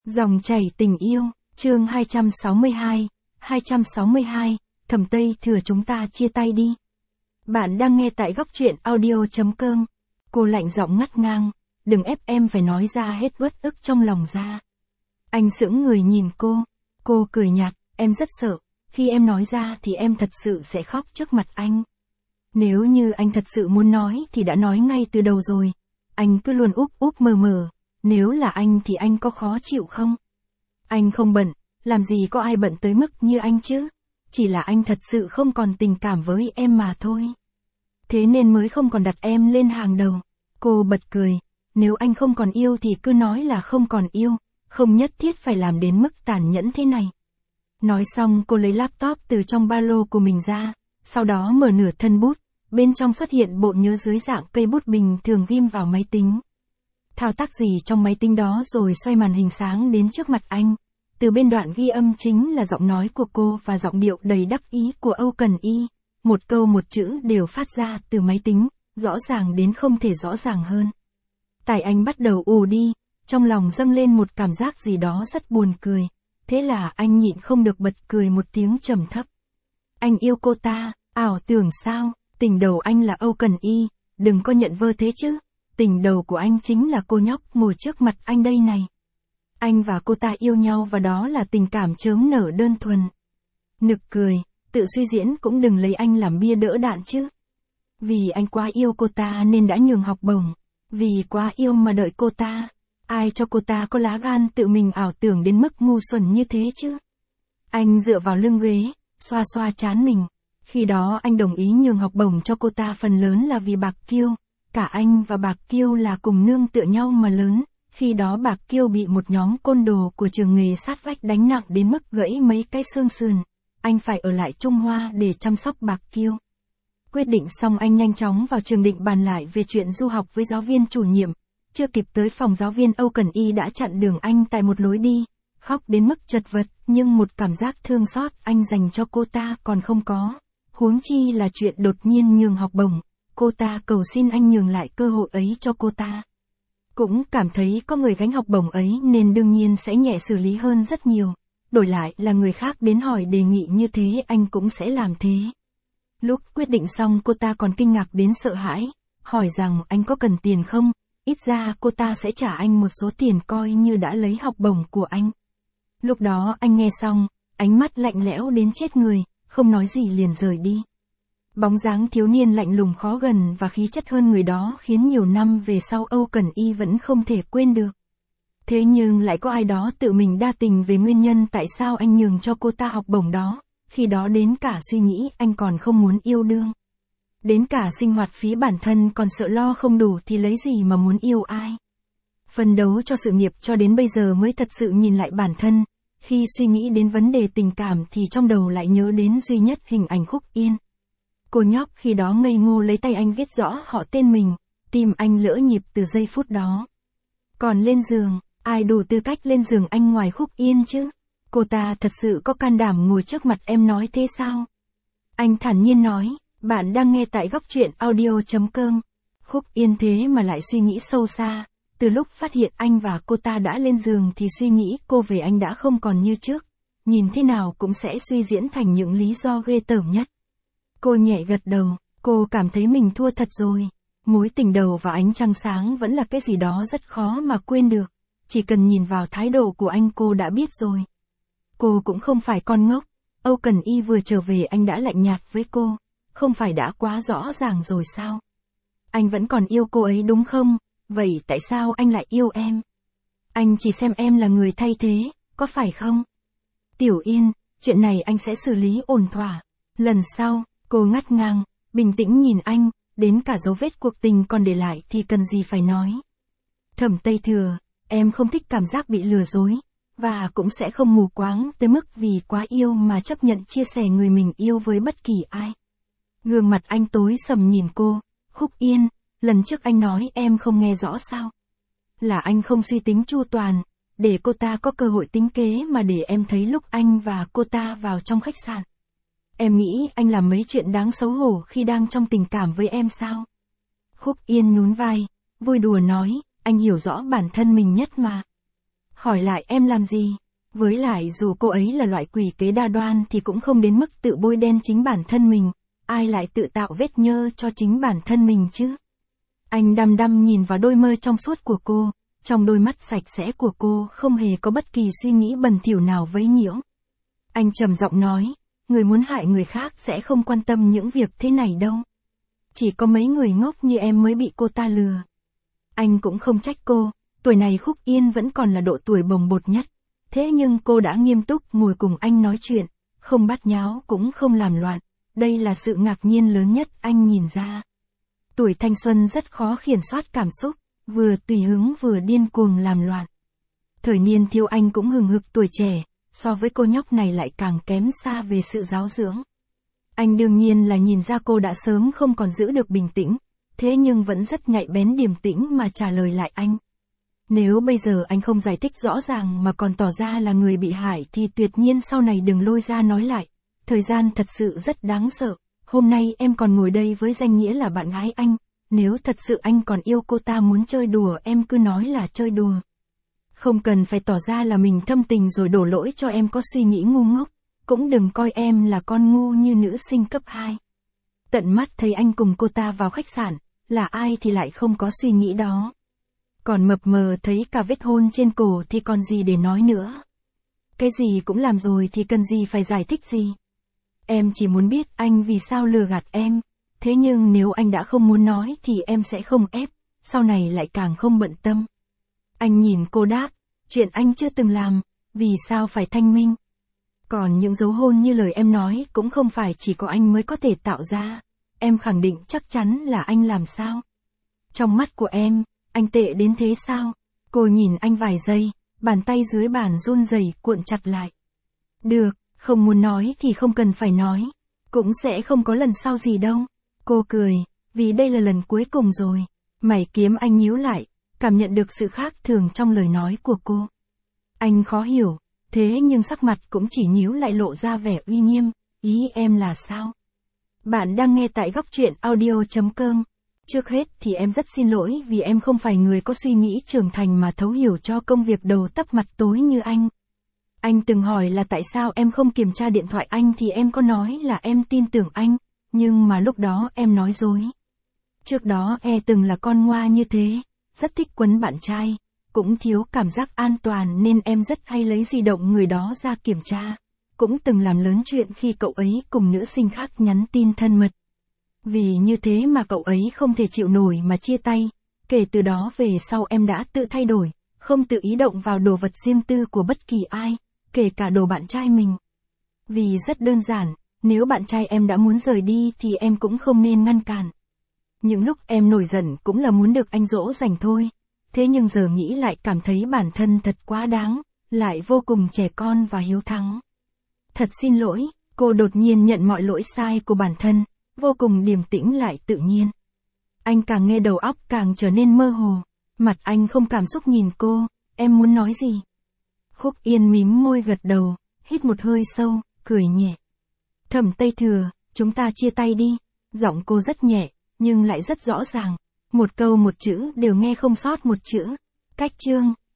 Dòng chảy tình yêu, chương 262, Thẩm Tây Thừa chúng ta chia tay đi. Bạn đang nghe tại góc truyện audio.com. Cô lạnh giọng ngắt ngang, đừng ép em phải nói ra hết uất ức trong lòng ra. Anh sững người nhìn cô cười nhạt, em rất sợ, khi em nói ra thì em thật sự sẽ khóc trước mặt anh. Nếu như anh thật sự muốn nói thì đã nói ngay từ đầu rồi, anh cứ luôn úp mờ. Nếu là anh thì anh có khó chịu không? Anh không bận, làm gì có ai bận tới mức như anh chứ? Chỉ là anh thật sự không còn tình cảm với em mà thôi. Thế nên mới không còn đặt em lên hàng đầu. Cô bật cười, nếu anh không còn yêu thì cứ nói là không còn yêu, không nhất thiết phải làm đến mức tàn nhẫn thế này. Nói xong cô lấy laptop từ trong ba lô của mình ra, sau đó mở nửa thân bút, bên trong xuất hiện bộ nhớ dưới dạng cây bút bình thường ghim vào máy tính. Thao tác gì trong máy tính đó rồi xoay màn hình sáng đến trước mặt anh. Từ bên đoạn ghi âm chính là giọng nói của cô và giọng điệu đầy đắc ý của Âu Cần Y. Một câu một chữ đều phát ra từ máy tính, rõ ràng đến không thể rõ ràng hơn. Tài anh bắt đầu ù đi, trong lòng dâng lên một cảm giác gì đó rất buồn cười. Thế là anh nhịn không được bật cười một tiếng trầm thấp. Anh yêu cô ta, ảo tưởng sao, tình đầu anh là Âu Cần Y, đừng có nhận vơ thế chứ. Tình đầu của anh chính là cô nhóc ngồi trước mặt anh đây này. Anh và cô ta yêu nhau và đó là tình cảm chớm nở đơn thuần. Nực cười, tự suy diễn cũng đừng lấy anh làm bia đỡ đạn chứ. Vì anh quá yêu cô ta nên đã nhường học bổng. Vì quá yêu mà đợi cô ta. Ai cho cô ta có lá gan tự mình ảo tưởng đến mức ngu xuẩn như thế chứ. Anh dựa vào lưng ghế, xoa xoa trán mình. Khi đó anh đồng ý nhường học bổng cho cô ta phần lớn là vì Bạc Kiêu. Cả anh và Bạc Kiêu là cùng nương tựa nhau mà lớn, khi đó Bạc Kiêu bị một nhóm côn đồ của trường nghề sát vách đánh nặng đến mức gãy mấy cái xương sườn. Anh phải ở lại Trung Hoa để chăm sóc Bạc Kiêu. Quyết định xong anh nhanh chóng vào trường định bàn lại về chuyện du học với giáo viên chủ nhiệm. Chưa kịp tới phòng giáo viên Âu Cần Y đã chặn đường anh tại một lối đi, khóc đến mức chật vật, nhưng một cảm giác thương xót anh dành cho cô ta còn không có. Huống chi là chuyện đột nhiên nhường học bổng. Cô ta cầu xin anh nhường lại cơ hội ấy cho cô ta. Cũng cảm thấy có người gánh học bổng ấy nên đương nhiên sẽ nhẹ xử lý hơn rất nhiều. Đổi lại là người khác đến hỏi đề nghị như thế anh cũng sẽ làm thế. Lúc quyết định xong cô ta còn kinh ngạc đến sợ hãi, hỏi rằng anh có cần tiền không, ít ra cô ta sẽ trả anh một số tiền coi như đã lấy học bổng của anh. Lúc đó anh nghe xong, ánh mắt lạnh lẽo đến chết người, không nói gì liền rời đi. Bóng dáng thiếu niên lạnh lùng khó gần và khí chất hơn người đó khiến nhiều năm về sau Âu Cần Y vẫn không thể quên được. Thế nhưng lại có ai đó tự mình đa tình về nguyên nhân tại sao anh nhường cho cô ta học bổng đó, khi đó đến cả suy nghĩ anh còn không muốn yêu đương. Đến cả sinh hoạt phí bản thân còn sợ lo không đủ thì lấy gì mà muốn yêu ai. Phấn đấu cho sự nghiệp cho đến bây giờ mới thật sự nhìn lại bản thân, khi suy nghĩ đến vấn đề tình cảm thì trong đầu lại nhớ đến duy nhất hình ảnh Khúc Yên. Cô nhóc khi đó ngây ngô lấy tay anh viết rõ họ tên mình, tim anh lỡ nhịp từ giây phút đó. Còn lên giường, ai đủ tư cách lên giường anh ngoài Khúc Yên chứ? Cô ta thật sự có can đảm ngồi trước mặt em nói thế sao? Anh thản nhiên nói, bạn đang nghe tại góc truyện audio.com. Khúc Yên thế mà lại suy nghĩ sâu xa, từ lúc phát hiện anh và cô ta đã lên giường thì suy nghĩ cô về anh đã không còn như trước, nhìn thế nào cũng sẽ suy diễn thành những lý do ghê tởm nhất. Cô nhẹ gật đầu, cô cảm thấy mình thua thật rồi. Mối tình đầu và ánh trăng sáng vẫn là cái gì đó rất khó mà quên được. Chỉ cần nhìn vào thái độ của anh cô đã biết rồi. Cô cũng không phải con ngốc. Âu Cần Y vừa trở về anh đã lạnh nhạt với cô. Không phải đã quá rõ ràng rồi sao? Anh vẫn còn yêu cô ấy đúng không? Vậy tại sao anh lại yêu em? Anh chỉ xem em là người thay thế, có phải không? Tiểu Yên, chuyện này anh sẽ xử lý ổn thỏa. Lần sau. Cô ngắt ngang, bình tĩnh nhìn anh, đến cả dấu vết cuộc tình còn để lại thì cần gì phải nói. Thẩm Tây Thừa, em không thích cảm giác bị lừa dối, và cũng sẽ không mù quáng tới mức vì quá yêu mà chấp nhận chia sẻ người mình yêu với bất kỳ ai. Gương mặt anh tối sầm nhìn cô, Khúc Yên, lần trước anh nói em không nghe rõ sao? Là anh không suy tính chu toàn, để cô ta có cơ hội tính kế mà để em thấy lúc anh và cô ta vào trong khách sạn. Em nghĩ anh làm mấy chuyện đáng xấu hổ khi đang trong tình cảm với em sao? Khúc Yên nhún vai, vui đùa nói, anh hiểu rõ bản thân mình nhất mà. hỏi lại em làm gì. Với lại dù cô ấy là loại quỷ kế đa đoan thì cũng không đến mức tự bôi đen chính bản thân mình, ai lại tự tạo vết nhơ cho chính bản thân mình chứ. Anh đăm đăm nhìn vào đôi mơ trong suốt của cô, trong đôi mắt sạch sẽ của cô không hề có bất kỳ suy nghĩ bẩn thỉu nào vấy nhiễu. Anh trầm giọng nói, người muốn hại người khác sẽ không quan tâm những việc thế này đâu. Chỉ có mấy người ngốc như em mới bị cô ta lừa. Anh cũng không trách cô, tuổi này Khúc Yên vẫn còn là độ tuổi bồng bột nhất. Thế nhưng cô đã nghiêm túc ngồi cùng anh nói chuyện, không bắt nháo cũng không làm loạn. Đây là sự ngạc nhiên lớn nhất anh nhìn ra. Tuổi thanh xuân rất khó kiểm soát cảm xúc, vừa tùy hứng vừa điên cuồng làm loạn. Thời niên thiếu anh cũng hừng hực tuổi trẻ, so với cô nhóc này lại càng kém xa về sự giáo dưỡng. Anh đương nhiên là nhìn ra cô đã sớm không còn giữ được bình tĩnh, thế nhưng vẫn rất nhạy bén điềm tĩnh mà trả lời lại anh. Nếu bây giờ anh không giải thích rõ ràng mà còn tỏ ra là người bị hại thì tuyệt nhiên sau này đừng lôi ra nói lại. Thời gian thật sự rất đáng sợ. Hôm nay em còn ngồi đây với danh nghĩa là bạn gái anh. Nếu thật sự anh còn yêu cô ta muốn chơi đùa em cứ nói là chơi đùa. Không cần phải tỏ ra là mình thâm tình rồi đổ lỗi cho em có suy nghĩ ngu ngốc. Cũng đừng coi em là con ngu như nữ sinh cấp 2. Tận mắt thấy anh cùng cô ta vào khách sạn, là ai thì lại không có suy nghĩ đó. Còn mập mờ thấy cả vết hôn trên cổ thì còn gì để nói nữa. Cái gì cũng làm rồi thì cần gì phải giải thích gì. Em chỉ muốn biết anh vì sao lừa gạt em. Thế nhưng nếu anh đã không muốn nói thì em sẽ không ép, sau này lại càng không bận tâm. Anh nhìn cô đáp, chuyện anh chưa từng làm, vì sao phải thanh minh. Còn những dấu hôn như lời em nói cũng không phải chỉ có anh mới có thể tạo ra. Em khẳng định chắc chắn là anh làm sao. Trong mắt của em, anh tệ đến thế sao? Cô nhìn anh vài giây, bàn tay dưới bàn run rẩy cuộn chặt lại. Được, không muốn nói thì không cần phải nói. Cũng sẽ không có lần sau gì đâu. Cô cười, vì đây là lần cuối cùng rồi. Mày kiếm anh nhíu lại, cảm nhận được sự khác thường trong lời nói của cô. Anh khó hiểu, thế nhưng sắc mặt cũng chỉ nhíu lại lộ ra vẻ uy nghiêm. Ý em là sao? Bạn đang nghe tại góc truyện audio.com. Trước hết thì em rất xin lỗi vì em không phải người có suy nghĩ trưởng thành mà thấu hiểu cho công việc đầu tấp mặt tối như anh. Anh từng hỏi là tại sao em không kiểm tra điện thoại anh thì em có nói là em tin tưởng anh, nhưng mà lúc đó em nói dối. Trước đó từng là con ngoa như thế, rất thích quấn bạn trai, cũng thiếu cảm giác an toàn nên em rất hay lấy di động người đó ra kiểm tra. Cũng từng làm lớn chuyện khi cậu ấy cùng nữ sinh khác nhắn tin thân mật. Vì như thế mà cậu ấy không thể chịu nổi mà chia tay. Kể từ đó về sau em đã tự thay đổi, không tự ý động vào đồ vật riêng tư của bất kỳ ai, kể cả đồ bạn trai mình. Vì rất đơn giản, nếu bạn trai em đã muốn rời đi thì em cũng không nên ngăn cản. Những lúc em nổi giận cũng là muốn được anh dỗ dành thôi. Thế nhưng giờ nghĩ lại cảm thấy bản thân thật quá đáng, lại vô cùng trẻ con và hiếu thắng. Thật xin lỗi, cô đột nhiên nhận mọi lỗi sai của bản thân, vô cùng điềm tĩnh lại tự nhiên. Anh càng nghe đầu óc càng trở nên mơ hồ, mặt anh không cảm xúc nhìn cô, em muốn nói gì? Khúc Yên mím môi gật đầu, hít một hơi sâu, cười nhẹ. Thẩm Tây Thừa, chúng ta chia tay đi. Giọng cô rất nhẹ, nhưng lại rất rõ ràng. Một câu một chữ đều nghe không sót một chữ. Cách chương.